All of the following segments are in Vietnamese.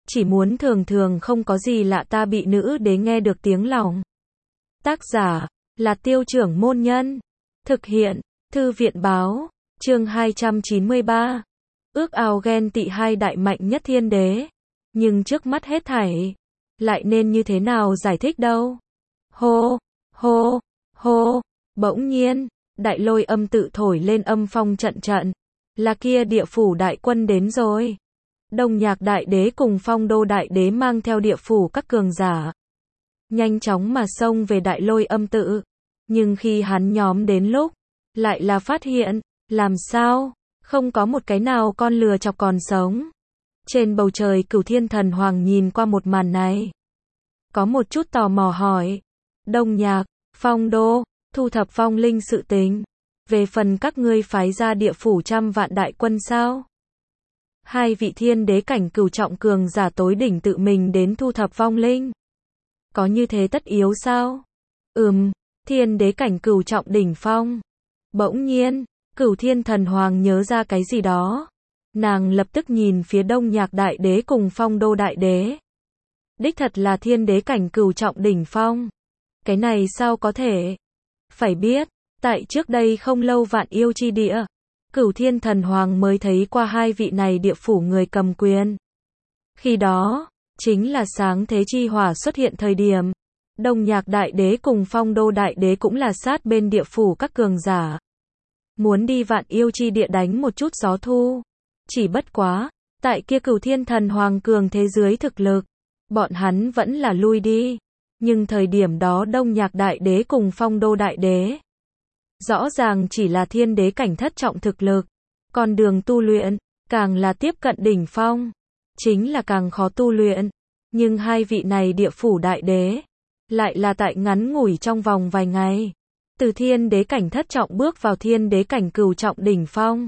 chỉ muốn thường thường không có gì lạ ta bị nữ đế nghe được tiếng lòng. Tác giả là Tiêu Trưởng Môn Nhân. Thực hiện Thư viện Báo. Chương 293. Ước ao ghen tị hai đại mạnh nhất thiên đế. Nhưng trước mắt hết thảy, lại nên như thế nào giải thích đâu? Hô, hô, hô, bỗng nhiên, đại lôi âm tự thổi lên âm phong trận trận. Là kia địa phủ đại quân đến rồi. Đông Nhạc đại đế cùng Phong Đô đại đế mang theo địa phủ các cường giả, nhanh chóng mà xông về đại lôi âm tự. Nhưng khi hắn nhóm đến lúc, lại là phát hiện, làm sao, không có một cái nào con lừa chọc còn sống. Trên bầu trời Cửu Thiên Thần Hoàng nhìn qua một màn này, có một chút tò mò hỏi, Đông Nhạc, Phong Đô, thu thập phong linh sự tình, về phần các ngươi phái ra địa phủ trăm vạn đại quân sao? Hai vị thiên đế cảnh cửu trọng cường giả tối đỉnh tự mình đến thu thập vong linh, có như thế tất yếu sao? Thiên đế cảnh cửu trọng đỉnh phong. Bỗng nhiên, Cửu Thiên Thần Hoàng nhớ ra cái gì đó. Nàng lập tức nhìn phía Đông Nhạc đại đế cùng Phong Đô đại đế. Đích thật là thiên đế cảnh cửu trọng đỉnh phong. Cái này sao có thể? Phải biết, tại trước đây không lâu Vạn Yêu chi địa, Cửu Thiên Thần Hoàng mới thấy qua hai vị này địa phủ người cầm quyền. Khi đó, chính là sáng thế chi hỏa xuất hiện thời điểm. Đông Nhạc đại đế cùng Phong Đô đại đế cũng là sát bên địa phủ các cường giả. Muốn đi Vạn Yêu chi địa đánh một chút gió thu. Chỉ bất quá, tại kia Cửu Thiên Thần Hoàng cường thế dưới thực lực, bọn hắn vẫn là lui đi. Nhưng thời điểm đó Đông Nhạc đại đế cùng Phong Đô đại đế, rõ ràng chỉ là thiên đế cảnh thất trọng thực lực. Con đường tu luyện, càng là tiếp cận đỉnh phong, chính là càng khó tu luyện. Nhưng hai vị này địa phủ đại đế, lại là tại ngắn ngủi trong vòng vài ngày, từ thiên đế cảnh thất trọng bước vào thiên đế cảnh cửu trọng đỉnh phong.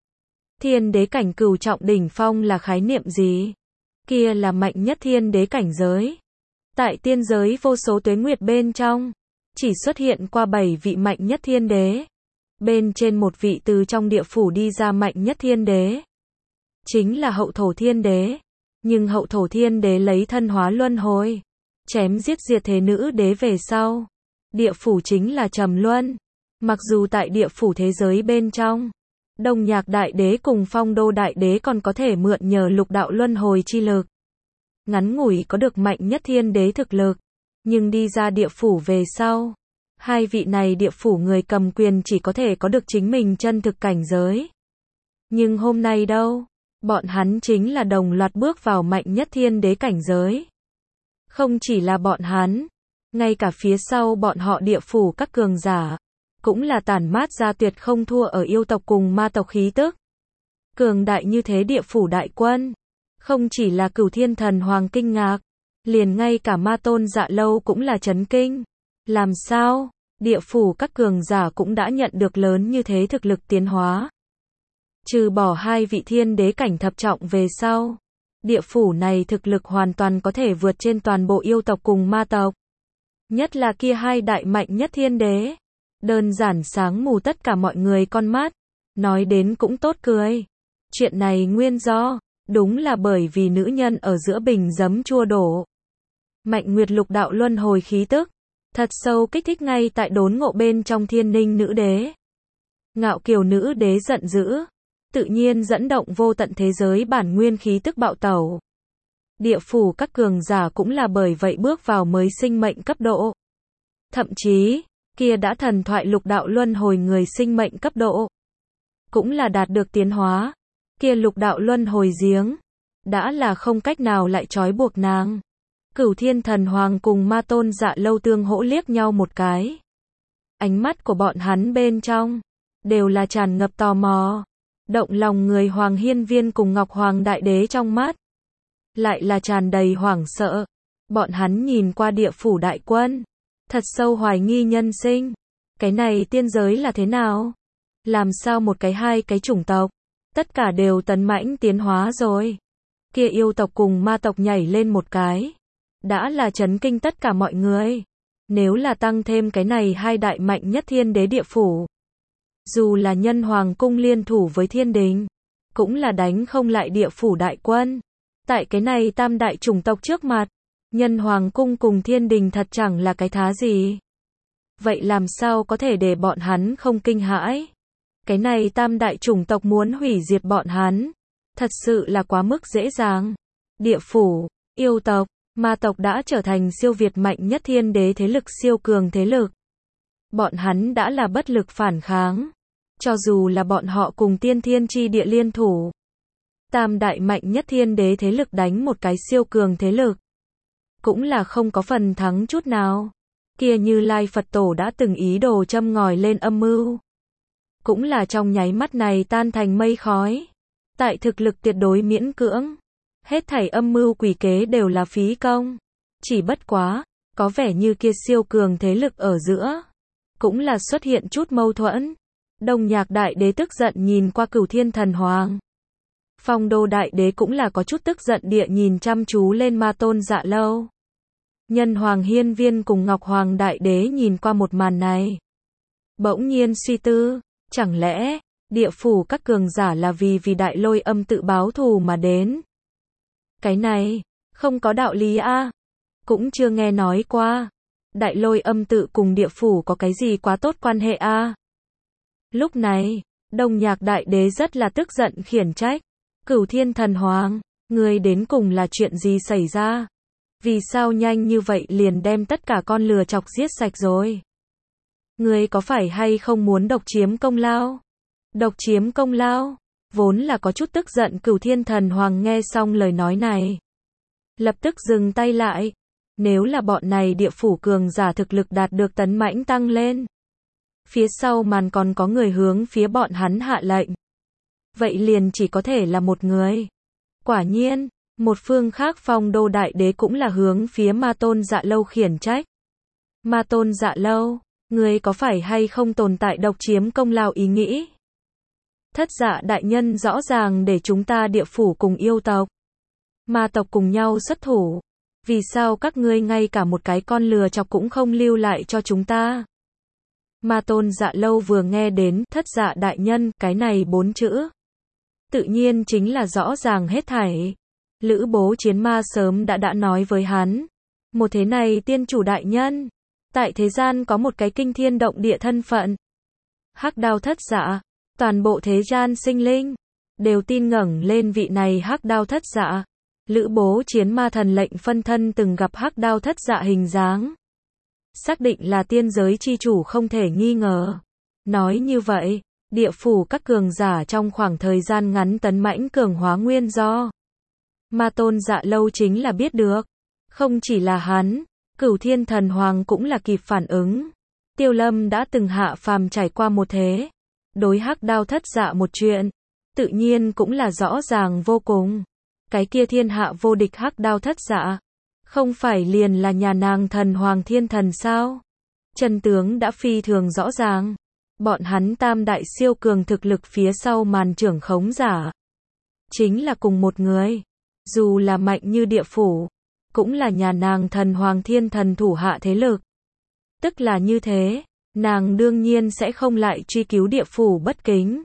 Thiên đế cảnh cửu trọng đỉnh phong là khái niệm gì? Kia là mạnh nhất thiên đế cảnh giới. Tại tiên giới vô số tuế nguyệt bên trong, chỉ xuất hiện qua 7 vị mạnh nhất thiên đế. Bên trên một vị từ trong địa phủ đi ra mạnh nhất thiên đế, chính là Hậu Thổ thiên đế. Nhưng Hậu Thổ thiên đế lấy thân hóa luân hồi, chém giết diệt thế nữ đế về sau, địa phủ chính là trầm luân. Mặc dù tại địa phủ thế giới bên trong, Đông Nhạc đại đế cùng Phong Đô đại đế còn có thể mượn nhờ lục đạo luân hồi chi lực, ngắn ngủi có được mạnh nhất thiên đế thực lực. Nhưng đi ra địa phủ về sau, hai vị này địa phủ người cầm quyền chỉ có thể có được chính mình chân thực cảnh giới. Nhưng hôm nay đâu, bọn hắn chính là đồng loạt bước vào mạnh nhất thiên đế cảnh giới. Không chỉ là bọn hắn, ngay cả phía sau bọn họ địa phủ các cường giả, cũng là tản mát ra tuyệt không thua ở yêu tộc cùng ma tộc khí tức. Cường đại như thế địa phủ đại quân, không chỉ là Cửu Thiên Thần Hoàng kinh ngạc, liền ngay cả Ma Tôn Dạ Lâu cũng là chấn kinh. Làm sao, địa phủ các cường giả cũng đã nhận được lớn như thế thực lực tiến hóa. Trừ bỏ hai vị thiên đế cảnh thập trọng về sau, địa phủ này thực lực hoàn toàn có thể vượt trên toàn bộ yêu tộc cùng ma tộc. Nhất là kia hai đại mạnh nhất thiên đế, đơn giản sáng mù tất cả mọi người con mắt. Nói đến cũng tốt cười. Chuyện này nguyên do, đúng là bởi vì nữ nhân ở giữa bình giấm chua đổ. Mạnh Nguyệt lục đạo luân hồi khí tức, thật sâu kích thích ngay tại đốn ngộ bên trong thiên ninh nữ đế. Ngạo kiều nữ đế giận dữ, tự nhiên dẫn động vô tận thế giới bản nguyên khí tức bạo tẩu. Địa phủ các cường giả cũng là bởi vậy bước vào mới sinh mệnh cấp độ. Thậm chí, kia đã thần thoại lục đạo luân hồi người sinh mệnh cấp độ, cũng là đạt được tiến hóa. Kia lục đạo luân hồi giếng, đã là không cách nào lại trói buộc nàng. Cửu Thiên Thần Hoàng cùng Ma Tôn Dạ Lâu tương hỗ liếc nhau một cái. Ánh mắt của bọn hắn bên trong, đều là tràn ngập tò mò. Động lòng người Hoàng Hiên Viên cùng Ngọc Hoàng Đại Đế trong mắt, lại là tràn đầy hoảng sợ. Bọn hắn nhìn qua địa phủ đại quân, thật sâu hoài nghi nhân sinh. Cái này tiên giới là thế nào? Làm sao một cái hai cái chủng tộc, tất cả đều tấn mãnh tiến hóa rồi. Kia yêu tộc cùng ma tộc nhảy lên một cái, đã là chấn kinh tất cả mọi người. Nếu là tăng thêm cái này hai đại mạnh nhất thiên đế địa phủ, dù là nhân hoàng cung liên thủ với thiên đình, cũng là đánh không lại địa phủ đại quân. Tại cái này tam đại chủng tộc trước mặt, Nhân Hoàng cung cùng thiên đình thật chẳng là cái thá gì. Vậy làm sao có thể để bọn hắn không kinh hãi? Cái này tam đại chủng tộc muốn hủy diệt bọn hắn, thật sự là quá mức dễ dàng. Địa phủ, yêu tộc, ma tộc đã trở thành siêu việt mạnh nhất thiên đế thế lực, siêu cường thế lực. Bọn hắn đã là bất lực phản kháng. Cho dù là bọn họ cùng tiên thiên chi địa liên thủ, tam đại mạnh nhất thiên đế thế lực đánh một cái siêu cường thế lực, cũng là không có phần thắng chút nào. Kia Như Lai Phật Tổ đã từng ý đồ châm ngòi lên âm mưu, cũng là trong nháy mắt này tan thành mây khói. Tại thực lực tuyệt đối miễn cưỡng, hết thảy âm mưu quỷ kế đều là phí công. Chỉ bất quá, có vẻ như kia siêu cường thế lực ở giữa, cũng là xuất hiện chút mâu thuẫn. Đông Nhạc Đại Đế tức giận nhìn qua Cửu Thiên Thần Hoàng. Phong Đô Đại Đế cũng là có chút tức giận địa nhìn chăm chú lên Ma Tôn Dạ Lâu. Nhân Hoàng Hiên Viên cùng Ngọc Hoàng Đại Đế nhìn qua một màn này, bỗng nhiên suy tư, chẳng lẽ địa phủ các cường giả là vì Đại Lôi Âm tự báo thù mà đến? Cái này không có đạo lý a, cũng chưa nghe nói qua. Đại Lôi Âm tự cùng địa phủ có cái gì quá tốt quan hệ a? Lúc này, Đông Nhạc Đại Đế rất là tức giận khiển trách. Cửu Thiên Thần Hoàng, ngươi đến cùng là chuyện gì xảy ra? Vì sao nhanh như vậy liền đem tất cả con lừa chọc giết sạch rồi? Ngươi có phải hay không muốn độc chiếm công lao? Độc chiếm công lao? Vốn là có chút tức giận Cửu Thiên Thần Hoàng nghe xong lời nói này, lập tức dừng tay lại. Nếu là bọn này địa phủ cường giả thực lực đạt được tấn mãnh tăng lên, phía sau màn còn có người hướng phía bọn hắn hạ lệnh, vậy liền chỉ có thể là một người. Quả nhiên, một phương khác Phong Đô Đại Đế cũng là hướng phía Ma Tôn Dạ Lâu khiển trách. Ma Tôn Dạ Lâu, ngươi có phải hay không tồn tại độc chiếm công lao ý nghĩ? Thất Dạ đại nhân rõ ràng để chúng ta địa phủ cùng yêu tộc, ma tộc cùng nhau xuất thủ. Vì sao các ngươi ngay cả một cái con lừa chọc cũng không lưu lại cho chúng ta? Ma Tôn Dạ Lâu vừa nghe đến Thất Dạ đại nhân cái này 4 chữ, tự nhiên chính là rõ ràng hết thảy. Lữ Bố Chiến Ma sớm đã nói với hắn, một thế này tiên chủ đại nhân, tại thế gian có một cái kinh thiên động địa thân phận. Hắc Đao Thất Dạ, toàn bộ thế gian sinh linh đều tin ngẩng lên vị này Hắc Đao Thất Dạ. Lữ Bố Chiến Ma thần lệnh phân thân từng gặp Hắc Đao Thất Dạ hình dáng, xác định là tiên giới chi chủ không thể nghi ngờ. Nói như vậy, địa phủ các cường giả trong khoảng thời gian ngắn tấn mãnh cường hóa nguyên do. Ma Tôn Dạ Lâu chính là biết được. Không chỉ là hắn, Cửu Thiên Thần Hoàng cũng là kịp phản ứng. Tiêu Lâm đã từng hạ phàm trải qua một thế, đối Hắc Đao Thất Dạ một chuyện, tự nhiên cũng là rõ ràng vô cùng. Cái kia thiên hạ vô địch Hắc Đao Thất Dạ, không phải liền là nhà nàng thần Hoàng Thiên Thần sao? Chân tướng đã phi thường rõ ràng. Bọn hắn tam đại siêu cường thực lực phía sau màn trưởng khống giả, chính là cùng một người. Dù là mạnh như địa phủ, cũng là nhà nàng thần Hoàng Thiên Thần thủ hạ thế lực. Tức là như thế, nàng đương nhiên sẽ không lại truy cứu địa phủ bất kính.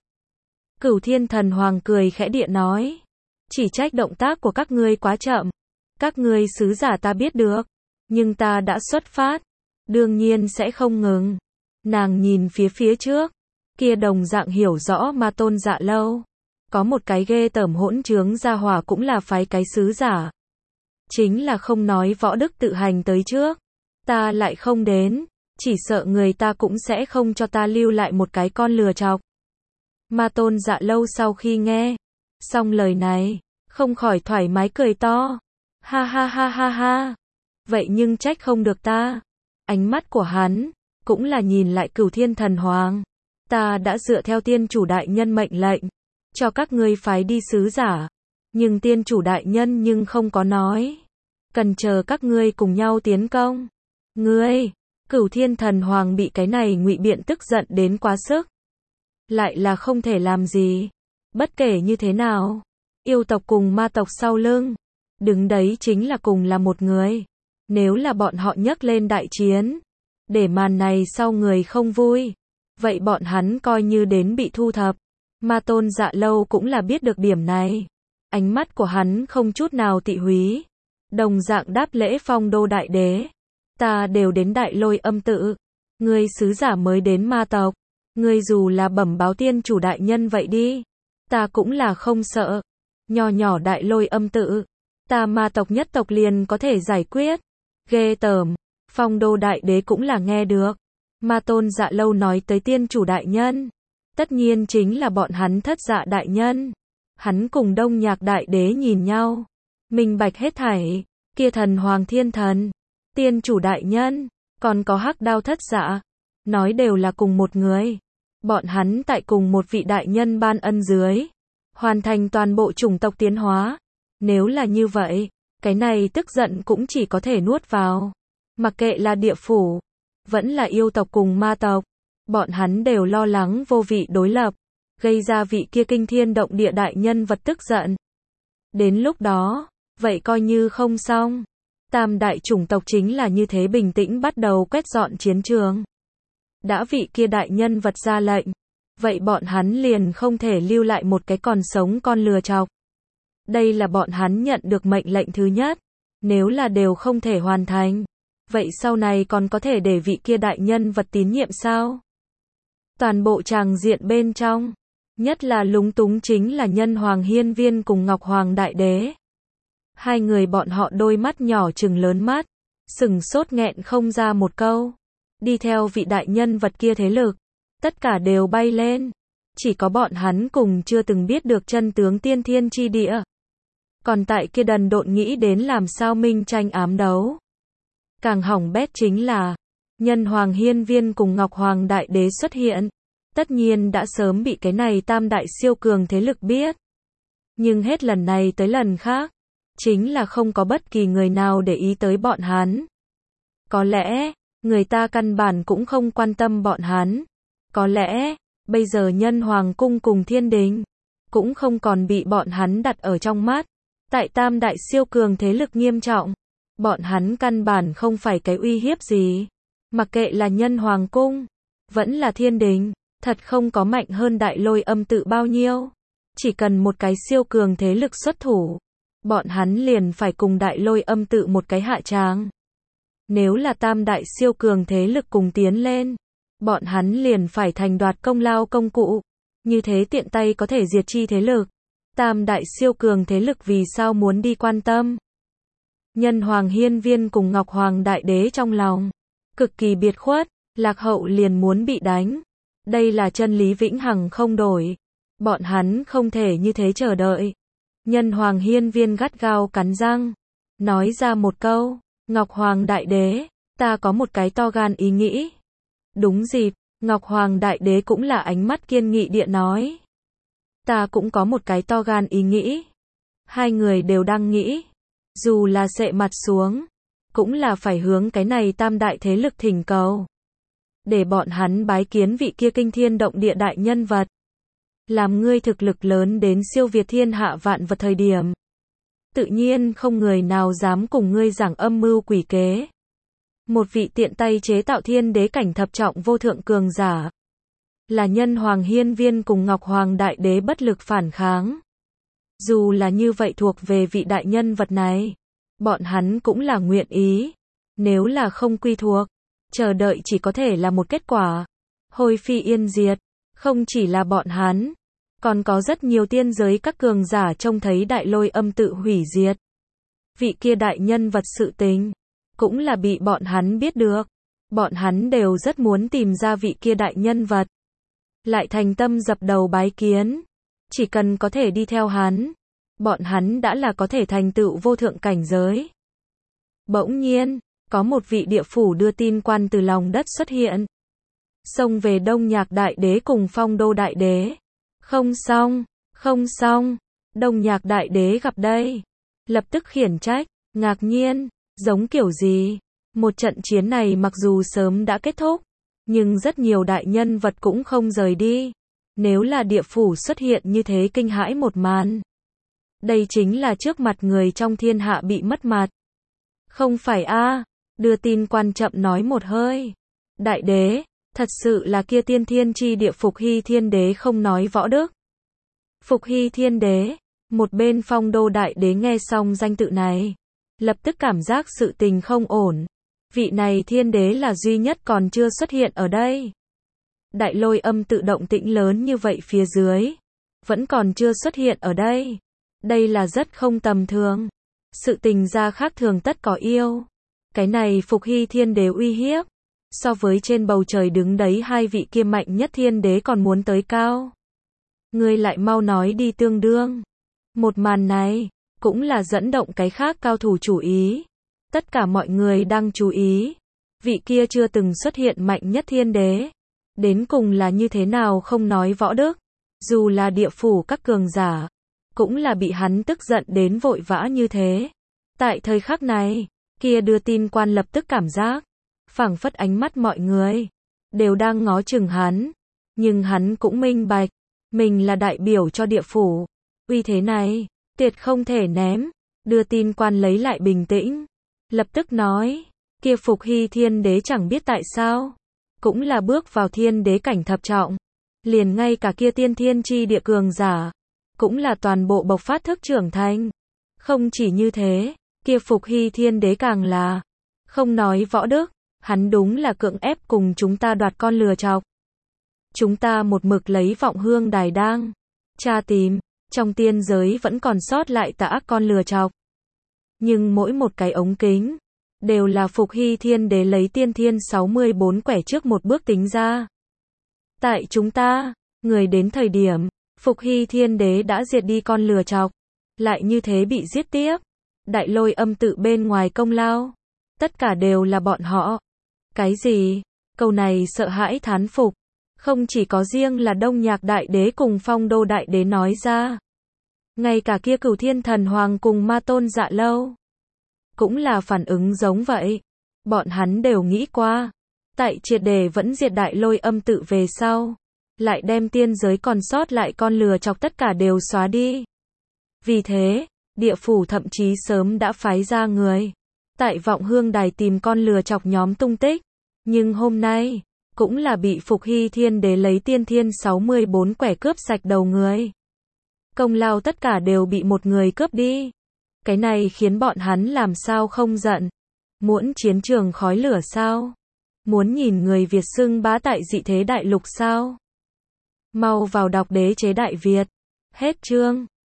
Cửu Thiên Thần Hoàng cười khẽ địa nói, chỉ trách động tác của các ngươi quá chậm. Các ngươi sứ giả ta biết được, nhưng ta đã xuất phát, đương nhiên sẽ không ngừng. Nàng nhìn phía trước, kia đồng dạng hiểu rõ Ma Tôn Dạ Lâu. Có một cái ghê tởm hỗn trướng gia hỏa cũng là phái cái sứ giả. Chính là không nói võ đức tự hành tới trước. Ta lại không đến, chỉ sợ người ta cũng sẽ không cho ta lưu lại một cái con lừa chọc. Ma Tôn Dạ Lâu sau khi nghe xong lời này, không khỏi thoải mái cười to. Ha ha ha ha ha. Vậy nhưng trách không được ta. Ánh mắt của hắn cũng là nhìn lại Cửu Thiên Thần Hoàng. Ta đã dựa theo tiên chủ đại nhân mệnh lệnh, cho các ngươi phái đi sứ giả. Nhưng tiên chủ đại nhân nhưng không có nói, cần chờ các ngươi cùng nhau tiến công. Ngươi, Cửu Thiên Thần Hoàng bị cái này ngụy biện tức giận đến quá sức. Lại là không thể làm gì. Bất kể như thế nào, yêu tộc cùng ma tộc sau lưng, đứng đấy chính là cùng là một người. Nếu là bọn họ nhấc lên đại chiến, để màn này sau người không vui, vậy bọn hắn coi như đến bị thu thập. Ma Tôn Dạ Lâu cũng là biết được điểm này. Ánh mắt của hắn không chút nào tị húy. Đồng dạng đáp lễ Phong Đô Đại Đế. Ta đều đến Đại Lôi Âm Tự. Ngươi sứ giả mới đến ma tộc. Ngươi dù là bẩm báo tiên chủ đại nhân vậy đi. Ta cũng là không sợ. Nho nhỏ Đại Lôi Âm Tự. Ta ma tộc nhất tộc liền có thể giải quyết. Ghê tởm. Phong Đô Đại Đế cũng là nghe được. Ma Tôn Dạ Lâu nói tới tiên chủ đại nhân. Tất nhiên chính là bọn hắn Thất Dạ đại nhân. Hắn cùng Đông Nhạc Đại Đế nhìn nhau. Minh bạch hết thảy. Kia Thần Hoàng Thiên Thần. Tiên chủ đại nhân. Còn có Hắc Đao Thất Dạ. Nói đều là cùng một người. Bọn hắn tại cùng một vị đại nhân ban ân dưới. Hoàn thành toàn bộ chủng tộc tiến hóa. Nếu là như vậy, cái này tức giận cũng chỉ có thể nuốt vào. Mặc kệ là địa phủ, vẫn là yêu tộc cùng ma tộc. Bọn hắn đều lo lắng vô vị đối lập. Gây ra vị kia kinh thiên động địa đại nhân vật tức giận. Đến lúc đó, vậy coi như không xong. Tam đại chủng tộc chính là như thế bình tĩnh bắt đầu quét dọn chiến trường. Đã vị kia đại nhân vật ra lệnh, vậy bọn hắn liền không thể lưu lại một cái còn sống con lừa chọc. Đây là bọn hắn nhận được mệnh lệnh thứ nhất. Nếu là đều không thể hoàn thành, vậy sau này còn có thể để vị kia đại nhân vật tín nhiệm sao? Toàn bộ tràng diện bên trong, nhất là lúng túng chính là Nhân Hoàng Hiên Viên cùng Ngọc Hoàng Đại Đế. Hai người bọn họ đôi mắt nhỏ trừng lớn mắt, sừng sốt nghẹn không ra một câu. Đi theo vị đại nhân vật kia thế lực, tất cả đều bay lên. Chỉ có bọn hắn cùng chưa từng biết được chân tướng tiên thiên chi địa. Còn tại kia đần độn nghĩ đến làm sao minh tranh ám đấu. Càng hỏng bét chính là, Nhân Hoàng Hiên Viên cùng Ngọc Hoàng Đại Đế xuất hiện. Tất nhiên đã sớm bị cái này tam đại siêu cường thế lực biết. Nhưng hết lần này tới lần khác, chính là không có bất kỳ người nào để ý tới bọn hắn. Có lẽ, người ta căn bản cũng không quan tâm bọn hắn. Có lẽ, bây giờ Nhân Hoàng Cung cùng Thiên Đình, cũng không còn bị bọn hắn đặt ở trong mắt. Tại tam đại siêu cường thế lực nghiêm trọng, bọn hắn căn bản không phải cái uy hiếp gì. Mặc kệ là Nhân Hoàng Cung, vẫn là Thiên Đình, thật không có mạnh hơn Đại Lôi Âm Tự bao nhiêu. Chỉ cần một cái siêu cường thế lực xuất thủ, bọn hắn liền phải cùng Đại Lôi Âm Tự một cái hạ tràng. Nếu là tam đại siêu cường thế lực cùng tiến lên, bọn hắn liền phải thành đoạt công lao công cụ. Như thế tiện tay có thể diệt chi thế lực. Tam đại siêu cường thế lực vì sao muốn đi quan tâm? Nhân Hoàng Hiên Viên cùng Ngọc Hoàng Đại Đế trong lòng cực kỳ biệt khuất, lạc hậu liền muốn bị đánh. Đây là chân lý vĩnh hằng không đổi. Bọn hắn không thể như thế chờ đợi. Nhân Hoàng Hiên Viên gắt gao cắn răng, nói ra một câu, Ngọc Hoàng Đại Đế, ta có một cái to gan ý nghĩ. Đúng dịp, Ngọc Hoàng Đại Đế cũng là ánh mắt kiên nghị địa nói. Ta cũng có một cái to gan ý nghĩ. Hai người đều đang nghĩ. Dù là sệ mặt xuống, cũng là phải hướng cái này tam đại thế lực thỉnh cầu. Để bọn hắn bái kiến vị kia kinh thiên động địa đại nhân vật. Làm ngươi thực lực lớn đến siêu việt thiên hạ vạn vật thời điểm. Tự nhiên không người nào dám cùng ngươi giảng âm mưu quỷ kế. Một vị tiện tay chế tạo thiên đế cảnh thập trọng vô thượng cường giả. Là Nhân Hoàng Hiên Viên cùng Ngọc Hoàng Đại Đế bất lực phản kháng. Dù là như vậy thuộc về vị đại nhân vật này, bọn hắn cũng là nguyện ý. Nếu là không quy thuộc, chờ đợi chỉ có thể là một kết quả. Hôi phi yên diệt, không chỉ là bọn hắn, còn có rất nhiều tiên giới các cường giả trông thấy Đại Lôi Âm Tự hủy diệt. Vị kia đại nhân vật sự tình, cũng là bị bọn hắn biết được. Bọn hắn đều rất muốn tìm ra vị kia đại nhân vật. Lại thành tâm dập đầu bái kiến. Chỉ cần có thể đi theo hắn, bọn hắn đã là có thể thành tựu vô thượng cảnh giới. Bỗng nhiên, có một vị địa phủ đưa tin quan từ lòng đất xuất hiện. Xông về Đông Nhạc Đại Đế cùng Phong Đô Đại Đế. Không xong, Đông Nhạc Đại Đế gặp đây. Lập tức khiển trách, ngạc nhiên, giống kiểu gì. Một trận chiến này mặc dù sớm đã kết thúc, nhưng rất nhiều đại nhân vật cũng không rời đi. Nếu là địa phủ xuất hiện như thế kinh hãi một màn. Đây chính là trước mặt người trong thiên hạ bị mất mặt. Không phải a, đưa tin quan chậm nói một hơi. Đại đế, thật sự là kia tiên thiên chi địa Phục Hy Thiên Đế không nói võ đức. Phục Hy Thiên Đế, Một bên Phong Đô Đại Đế nghe xong danh tự này, lập tức cảm giác sự tình không ổn. Vị này thiên đế là duy nhất còn chưa xuất hiện ở đây. Đại Lôi Âm tự động tĩnh lớn như vậy phía dưới, vẫn còn chưa xuất hiện ở đây. Đây là rất không tầm thường. Sự tình ra khác thường tất có yêu. Cái này Phục Hy thiên đế uy hiếp, so với trên bầu trời đứng đấy hai vị kia mạnh nhất thiên đế còn muốn tới cao. Ngươi lại mau nói đi tương đương. Một màn này, cũng là dẫn động cái khác cao thủ chú ý. Tất cả mọi người đang chú ý. Vị kia chưa từng xuất hiện mạnh nhất thiên đế. Đến cùng là như thế nào không nói võ đức. Dù là địa phủ các cường giả, cũng là bị hắn tức giận đến vội vã như thế. Tại thời khắc này, kia đưa tin quan lập tức cảm giác, phảng phất ánh mắt mọi người đều đang ngó chừng hắn. Nhưng hắn cũng minh bạch, mình là đại biểu cho địa phủ. Uy thế này, tuyệt không thể ném. Đưa tin quan lấy lại bình tĩnh, lập tức nói, kia Phục Hy thiên đế chẳng biết tại sao, cũng là bước vào thiên đế cảnh thập trọng. Liền ngay cả kia tiên thiên chi địa cường giả, cũng là toàn bộ bộc phát thức trưởng thành. Không chỉ như thế, kia Phục Hy thiên đế càng là, không nói võ đức, hắn đúng là cưỡng ép cùng chúng ta đoạt con lừa chọc. Chúng ta một mực lấy Vọng Hương Đài đang tra tìm, trong tiên giới vẫn còn sót lại tà ác con lừa chọc. Nhưng mỗi một cái ống kính, đều là Phục Hy thiên đế lấy tiên thiên 64 quẻ trước một bước tính ra. Tại chúng ta, người đến thời điểm, Phục Hy thiên đế đã diệt đi con lừa chọc, lại như thế bị giết tiếp. Đại Lôi Âm tự bên ngoài công lao, tất cả đều là bọn họ. Cái gì? Câu này sợ hãi thán phục, không chỉ có riêng là Đông Nhạc Đại Đế cùng Phong Đô Đại Đế nói ra. Ngay cả kia Cửu Thiên Thần Hoàng cùng Ma Tôn Dạ Lâu, cũng là phản ứng giống vậy. Bọn hắn đều nghĩ qua, tại triệt để vẫn diệt Đại Lôi Âm tự về sau, lại đem tiên giới còn sót lại con lừa chọc tất cả đều xóa đi. Vì thế, địa phủ thậm chí sớm đã phái ra người tại Vọng Hương Đài tìm con lừa chọc nhóm tung tích. Nhưng hôm nay, cũng là bị Phục Hy thiên đế lấy tiên thiên 64 quẻ cướp sạch đầu người. Công lao tất cả đều bị một người cướp đi. Cái này khiến bọn hắn làm sao không giận. Muốn chiến trường khói lửa sao? Muốn nhìn người Việt xưng bá tại dị thế đại lục sao? Mau vào đọc Đế chế Đại Việt. Hết chương.